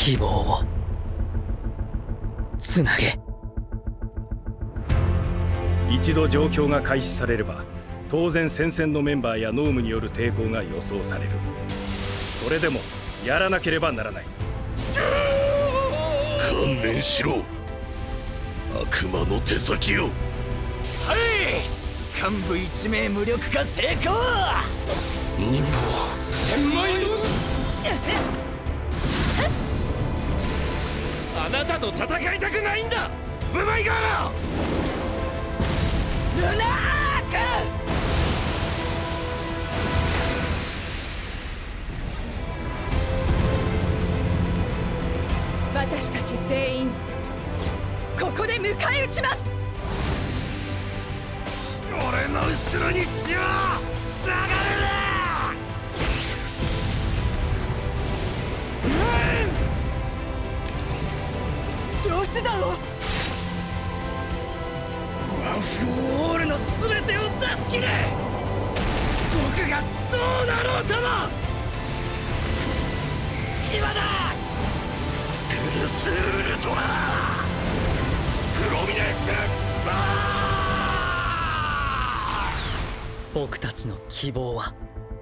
希望をつなげ。 一度状況が開始されれば、当然戦線のメンバーや脳無による抵抗が予想される。それでもやらなければならない。 観念しろ、悪魔の手先よ。 はい、幹部1名無力化成功。 忍法千枚同士。 あなたと戦いたくないんだ、ブマイガー。 ルナーク。 私たち全員ここで迎え撃ちます。 俺の後ろに血は流れる。上出弾をワン・フォー・オールの全てを出し切れ。僕がどうなろうとも今だ。 グルスウルトラプロミネンスバー。 僕たちの希望は、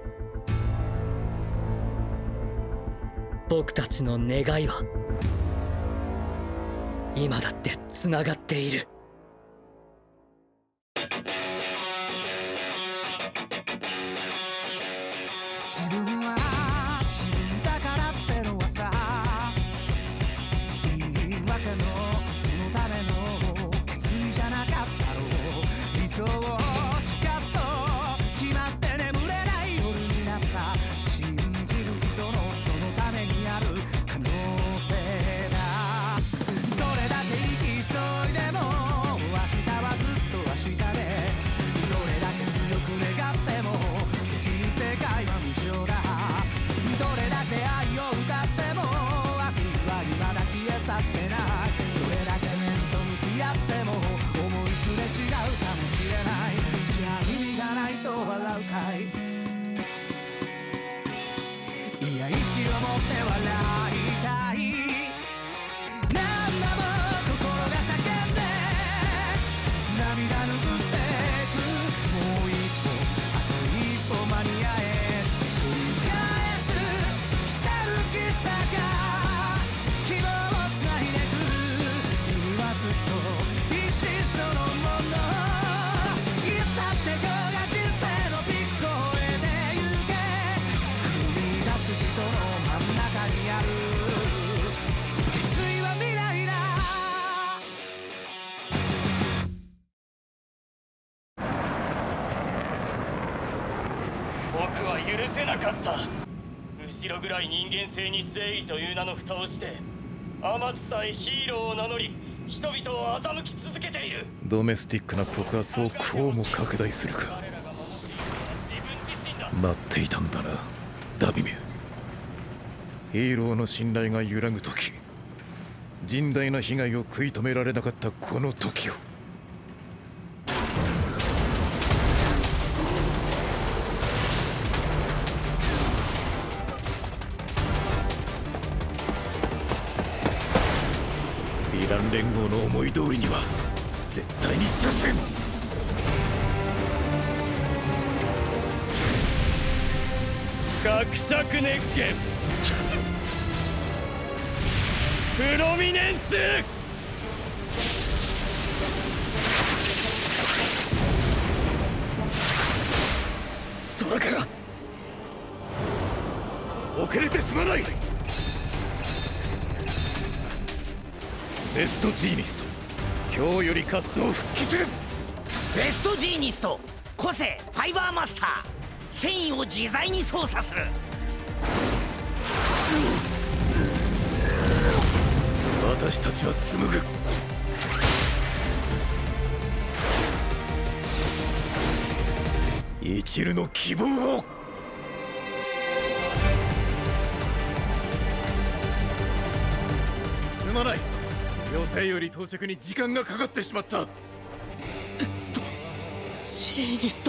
僕たちの願いは今だってつながっている。 自分は自分だからってのはさ、言い訳のそのための決意じゃなかったろう。理想を近づと決まって眠れない夜になった。信じる人のそのためにある可能性だ。どれだけ生き急いでも明日はずっと明日で、どれだけ強く願っても時に世界は無常だ。どれだけ愛を歌っても悪意は未だ消え去ってない。どれだけ面と向き合っても思いすれ違うかもしれない。じゃあ意味がないと笑うかい。いや意志を持って笑いたい。何度も心が叫んで涙拭ってく。もう一歩あと一歩間に合え。繰り返す来たる喫茶が希望をつないでく。君はずっと一心そのもの。いつだって今日が人生のピッコへで行け。踏み出す人の真ん中にある決意は未来だ。 僕は許せなかった。後ろ暗い人間性に正義という名の蓋をして、天津さえヒーローを名乗り人々を欺き続けている。 ドメスティックな告発をこうも拡大するか。 自分自身だ。 待っていたんだな、ダビメ。ヒーローの信頼が揺らぐ時、甚大な被害を食い止められなかったこの時を。ヴィラン連合の思い通りには絶対にさせん。 伯爵熱源プロミネンス。 空から遅れてすまない。 ベストジーニスト、今日より活動復帰する。 ベストジーニスト個性ファイバーマスター、繊維を自在に操作する。 私たちは紡ぐ。一縷の希望を。すまない、予定より到着に時間がかかってしまった。 ベストジーニスト。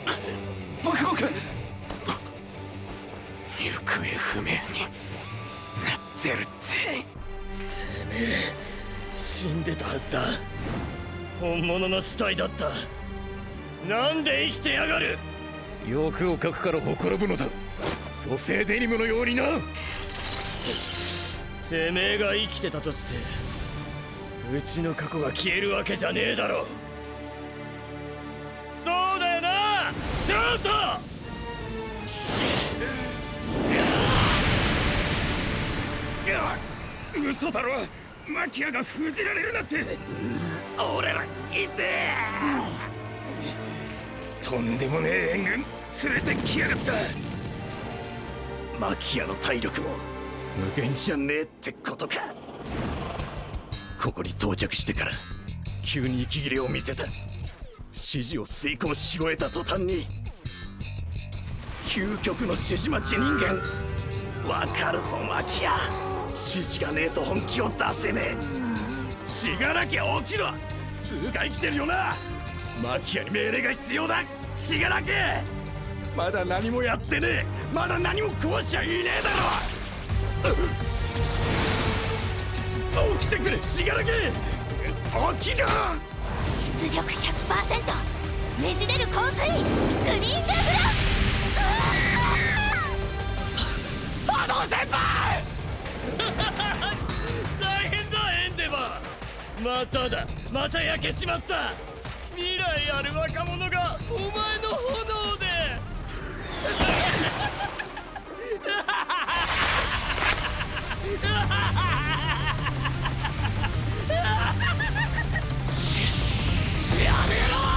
僕行方不明につだ。本物の死体だった。なんで生きてやがる。 欲をかくからほころぶのだ。蘇生デニムのようにな。 てめえが生きてたとしてうちの過去が消えるわけじゃねえだろ。そうだよなショート。嘘だろ。マキアが封じられるなんて。俺らいてえ。とんでもねえ援軍連れてきやがった。マキアの体力も無限じゃねえってことか。ここに到着してから急に息切れを見せた。指示を遂行し終えた途端に究極の指示待ち人間。わかるぞマキア。指示がねえと本気を出せねえ。しがなきゃ起きろ。つうか生きてるよな。マキアに命令が必要だ。しがなきゃ。まだ何もやってねえ。まだ何も壊しちゃいねえだろ。起きてくれしがなきゃ。起きろ。 出力 100%。 ねじれる洪水グリーンデフラ。 波動先輩大変だエンデバー。まただ。また焼けちまった。未来ある若者がお前の炎でやめ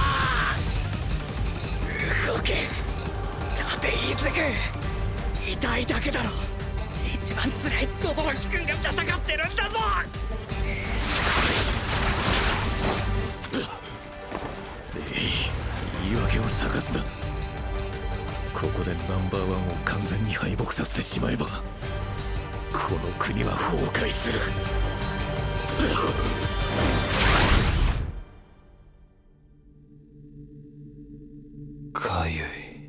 ろ。動け。立て飯津君。痛いだけだろ。一番辛い轟君が戦ってるんだぞ。 言い訳を探すな。ここでナンバーワンを完全に敗北させてしまえばこの国は崩壊する。かゆい。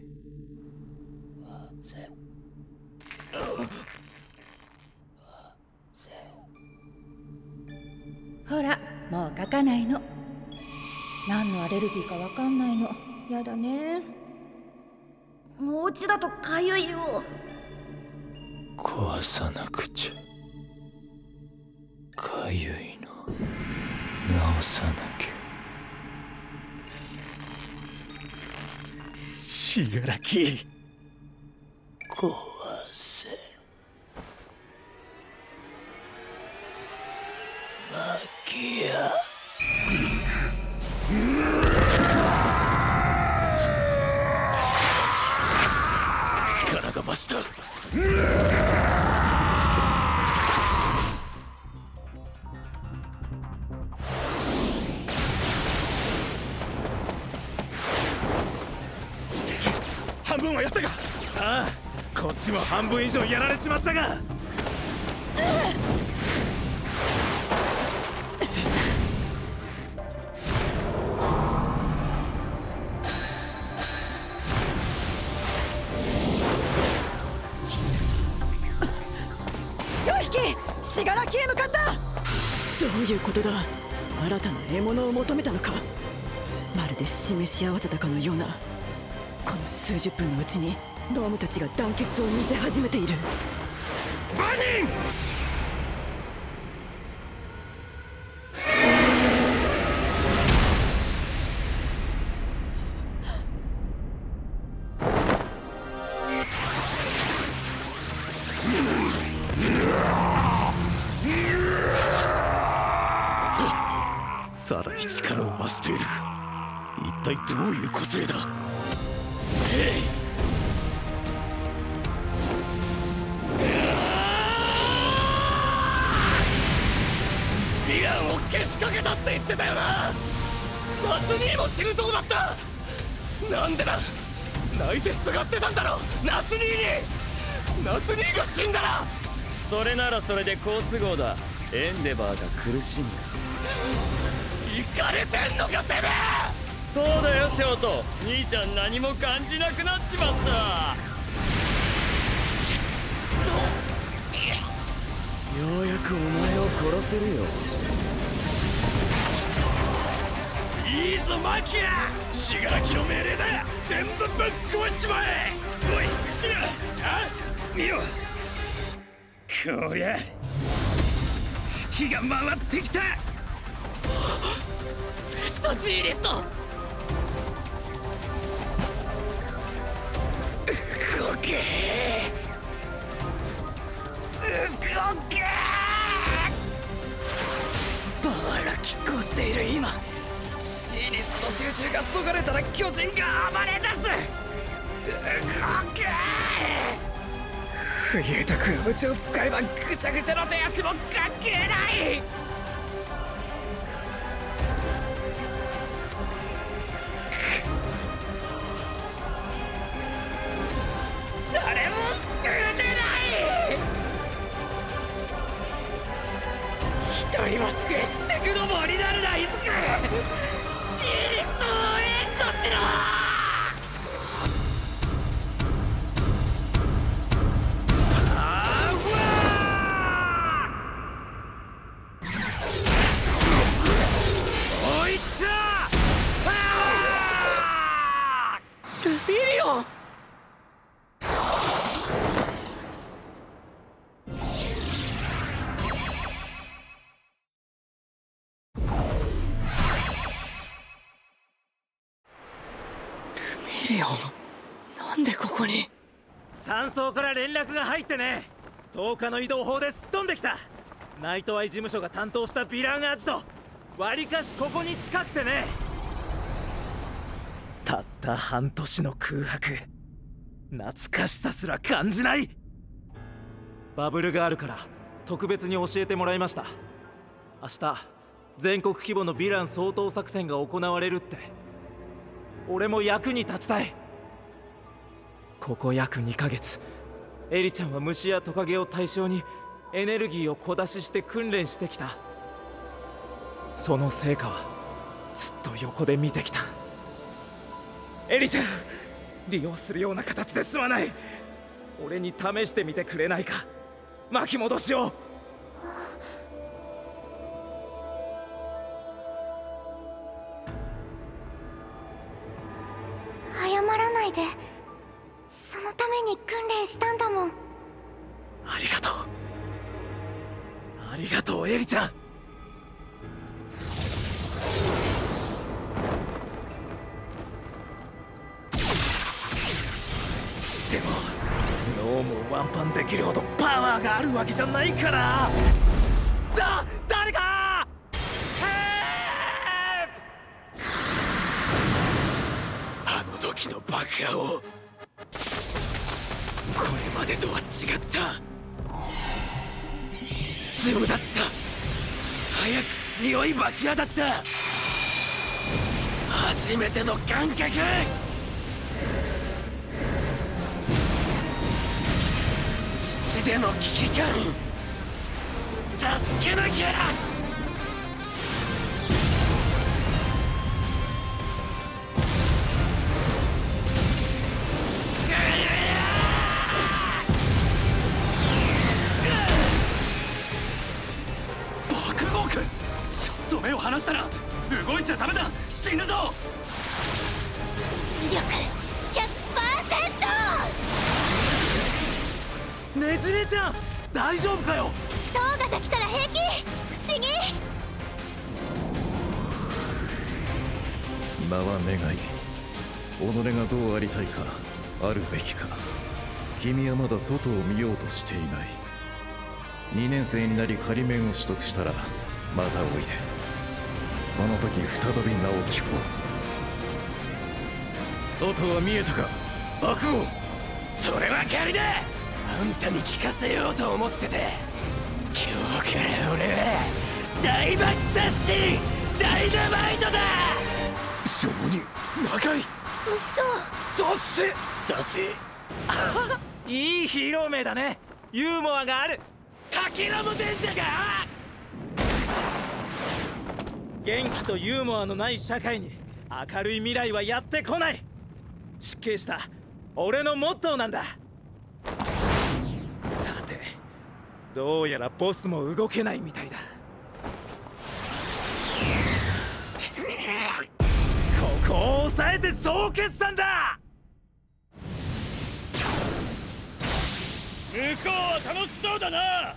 ほらもう書かないの。何のアレルギーかわかんないの。やだね。 お家だとかゆいよ。 壊さなくちゃ。かゆいの直さなきゃ。 しがらき。 壊せ。マキア。力が増した。 半分はやったか。ああ、こっちも半分以上やられちまったが。 4匹死柄木へ向かった。どういうことだ。新たな獲物を求めたのか。まるで示し合わせたかのような。この数十分のうちにドームたちが団結を見せ始めている。 バニー。 さらに力を増している。一体どういう個性だ。 ヴィランをけしかけたって言ってたよな。夏兄も死ぬとこだった。なんでだ。泣いてすがってたんだろ夏兄に。夏兄が死んだら。それならそれで好都合だ。エンデバーが苦しむ。イかれてんのかてめえ。そうだよショート。兄ちゃん何も感じなくなっちまった。ようやくお前を殺せるよ。 いいぞマキア、死柄木の命令だ。全部ぶっ壊しちまえ。おいクスピラ、あ見ろ、こりゃ月が回ってきた。 ベストジーリスト、 動け動け。 パワーが拮抗している今、ジーリストの集中がそがれたら巨人が暴れ出す。 動け。 フリエとクラムチを使えばぐちゃぐちゃの手足も関係ない。誰も救えてない。一人も救えつってくのもになるなイズク。ジーリストを援護しろ。ミリオン、なんでここに。 山荘から連絡が入ってね。10日の移動砲ですっ飛んできた。ナイトアイ事務所が担当したヴィランアジト、わりかしここに近くてね。たった半年の空白、懐かしさすら感じない。バブルがあるから特別に教えてもらいました。明日全国規模のヴィラン掃討作戦が行われるって。俺も役に立ちたい。ここ約2ヶ月、エリちゃんは虫やトカゲを対象にエネルギーを小出しして訓練してきた。その成果はずっと横で見てきた。エリちゃん、利用するような形ですまない。俺に試してみてくれないか。巻き戻しを。 謝らないで。そのために訓練したんだもん。 ありがとう。ありがとうエリちゃん。つっても脳もワンパンできるほどパワーがあるわけじゃないから。誰かヘープ。 あの時の爆破を、これまでとは違った。粒だった。早く強い爆破だった。初めての感覚。基地での危機感、助けなきゃ。目を離したら動いちゃダメだ。死ぬぞ。 出力 100%。 ねじれちゃん大丈夫かよ。 塔ができたら平気。不思議。 名は願い、己がどうありたいか、あるべきか。君はまだ外を見ようとしていない。2年生になり仮免を取得したらまたおいで。その時再び名を聞こう。外は見えたか、爆王。 それは仮だ。あんたに聞かせようと思ってて。今日から俺は大爆殺しダイナマイトだ。証人長い。 嘘。 出せ。 いいヒーロー名だね。ユーモアがある。 かけらも出んだが。 元気とユーモアのない社会に明るい未来はやってこない。失敬した俺のモットーなんだ。さて、どうやらボスも動けないみたいだ。 こう抑えて総決算だ。 向こうは楽しそうだな。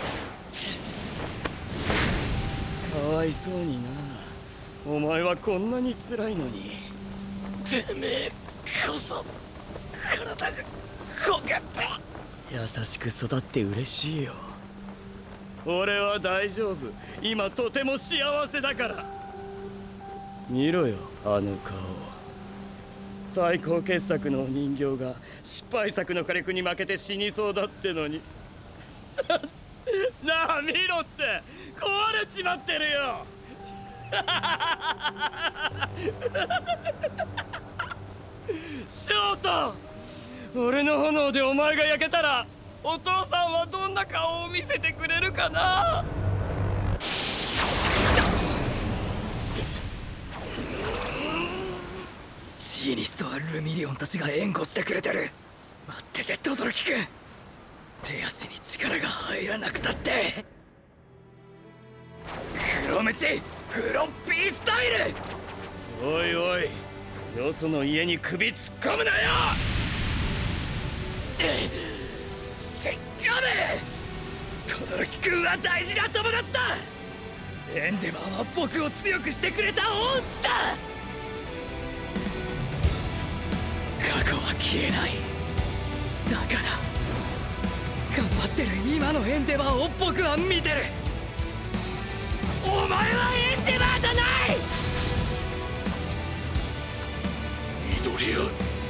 かわいそうにな。お前はこんなに辛いのに。 てめえこそ体が焦げて。優しく育って嬉しいよ。 俺は大丈夫。今とても幸せだから。見ろよあの顔。最高傑作の人形が失敗作の火力に負けて死にそうだってのになあ見ろって壊れちまってるよショート、俺の炎でお前が焼けたらお父さんはどんな顔を見せてくれるかな。 ジーニスとルミリオンたちが援護してくれてる。待ってて轟くん。手足に力が入らなくたって黒ムチフロッピースタイル。 おいおい、よその家に首突っ込むなよ。 せっかめ轟くんは大事な友達だ。エンデバーは僕を強くしてくれた恩師だ。過去は消えない。だから頑張ってる今のエンデバーを僕は見てる。お前はエンデバーじゃない。緑谷、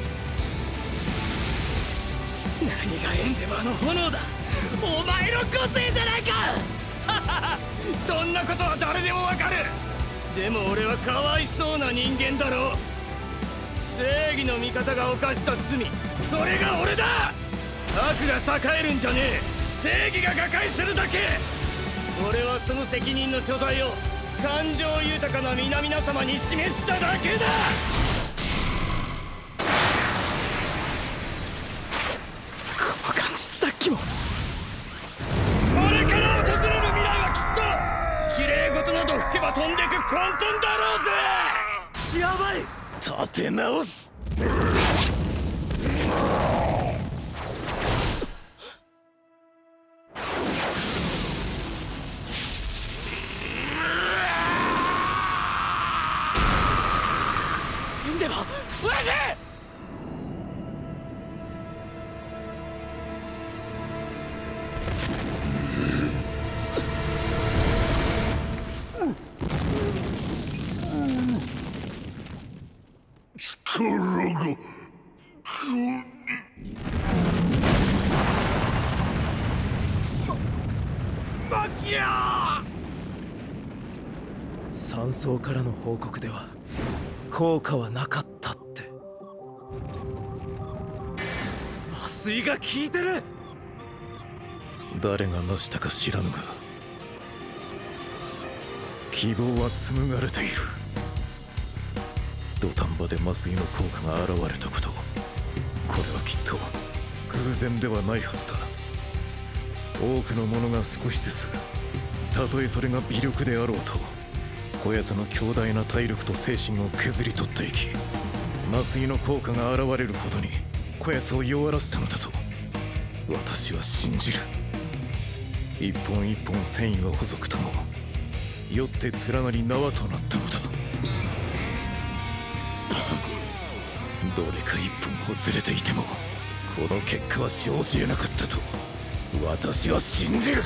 何がエンデバーの炎だ。お前の個性じゃないかそんなことは誰でもわかる。でも俺はかわいそうな人間だろう。正義の味方が犯した罪、それが俺だ。悪が栄えるんじゃねえ、正義が瓦解するだけ。俺はその責任の所在を感情豊かな皆々様に示しただけだ。 この感じさっきも。 これから訪れる未来はきっと綺麗事など吹けば飛んでく混沌だろうぜ。 やばい、立て直す。でも親父、 マキア山荘からの報告では効果はなかったって。麻酔が効いてる。 誰が成したか知らぬが希望は紡がれている。土壇場で麻酔の効果が現れたこと、これはきっと偶然ではないはずだ。多くの者が少しずつ、たとえそれが微力であろうと、こやつの強大な体力と精神を削り取っていき、麻酔の効果が現れるほどにこやつを弱らせたのだと私は信じる。一本一本繊維が細くともよって連なり縄となったのだ。どれか一本もずれていてもこの結果は生じ得なかったと私は信じる。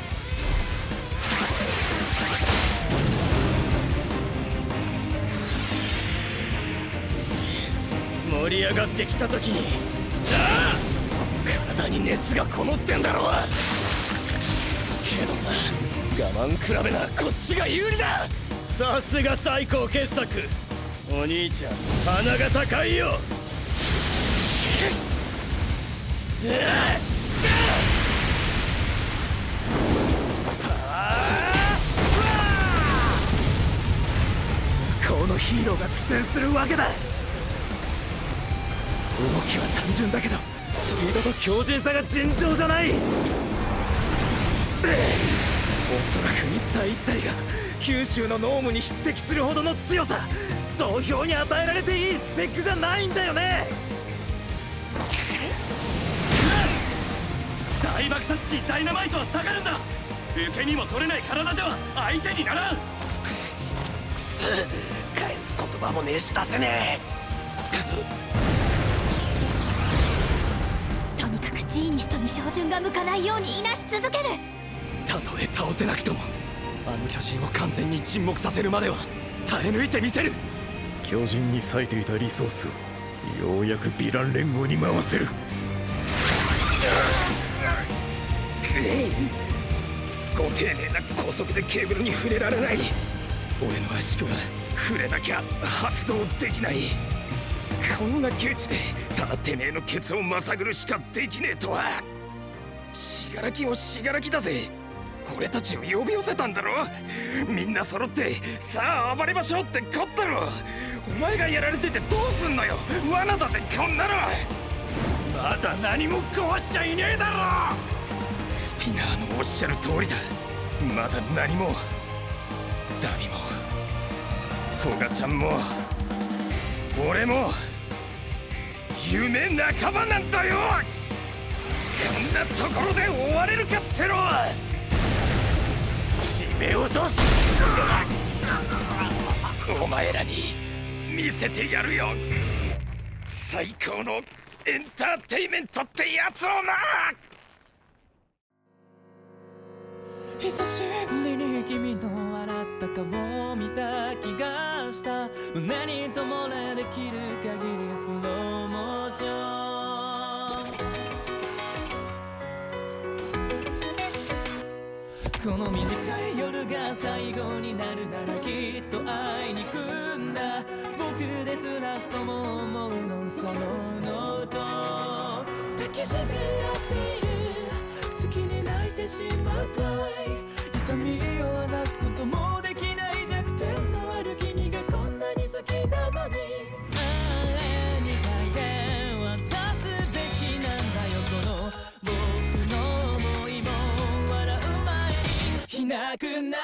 盛り上がってきた時にああ体に熱がこもってんだろう。けどな、我慢比べなこっちが有利だ。さすが最高傑作。お兄ちゃん鼻が高いよ。 このヒーローが苦戦するわけだ。動きは単純だけどスピードと強靭さが尋常じゃない。おそらく一体一体が九州のノームに匹敵するほどの強さ。 総評に与えられていいスペックじゃないんだよね。 大爆殺時ダイナマイトは下がるんだ。受けにも取れない体では相手にならん。 返す言葉もねえし出せねえ。とにかくジーニストに照準が向かないようにいなし続ける。 たとえ倒せなくともあの巨人を完全に沈黙させるまでは耐え抜いてみせる。 巨人に割いていたリソースをようやくヴィラン連合に回せる。 ご丁寧な高速でケーブルに触れられない。俺の足首は触れなきゃ発動できない。こんな窮地でただてめえのケツをまさぐるしかできねえとは。死柄木も死柄木だぜ。俺たちを呼び寄せたんだろ。みんな揃ってさあ暴れましょうってこったろ。お前がやられててどうすんのよ。罠だぜこんなの。まだ何も壊しちゃいねえだろ。スピナーのおっしゃる通りだ。まだ何も。ダビもトガちゃんも俺も夢半ばなんだよ。こんなところで終われるかっての。締め落とす。お前らに見せてやるよ。最高のエンターテイメントってやつをな。 久しぶりに君の笑った顔を見た気がした。胸にともれできる限りスローモーション。この短い夜が最後になるならきっと会いに行くんだ。僕ですらそう思うのそのノート抱きしめ合っている。好きに泣いてしまうくらい痛みを話すこともできない弱点のある君がこんなに好きなのに。あれに書いて渡すべきなんだよ。この僕の想いも笑う前にいなくならないでね。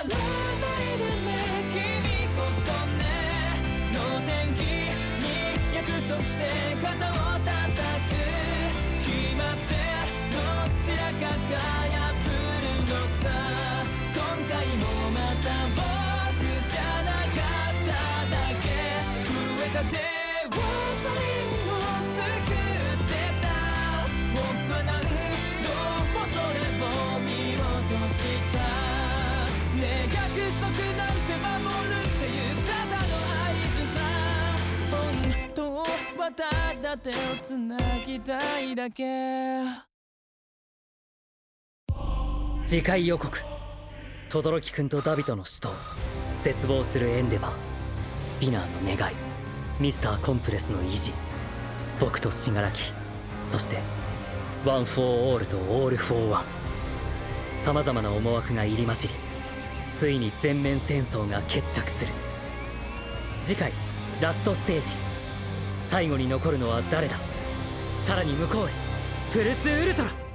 君こそねの天気に約束して肩を叩く。決まってどちらかが破るのさ。今回もまた僕じゃなかっただけ。震えた手をサインを作ってた。僕は何度もそれを見落とした。ねえ約束なんて守るっていうただの合図さ。本当はただ手をつなぎたいだけ。 次回予告。轟君とダビトの死闘、絶望するエンデバー、スピナーの願い、ミスターコンプレスの維持、僕と死柄木、そしてワン・フォー・オールとオール・フォー・ワン。さまざまな思惑が入り混じり、ついに全面戦争が決着する。次回ラストステージ。最後に残るのは誰だ。さらに向こうへプルスウルトラ。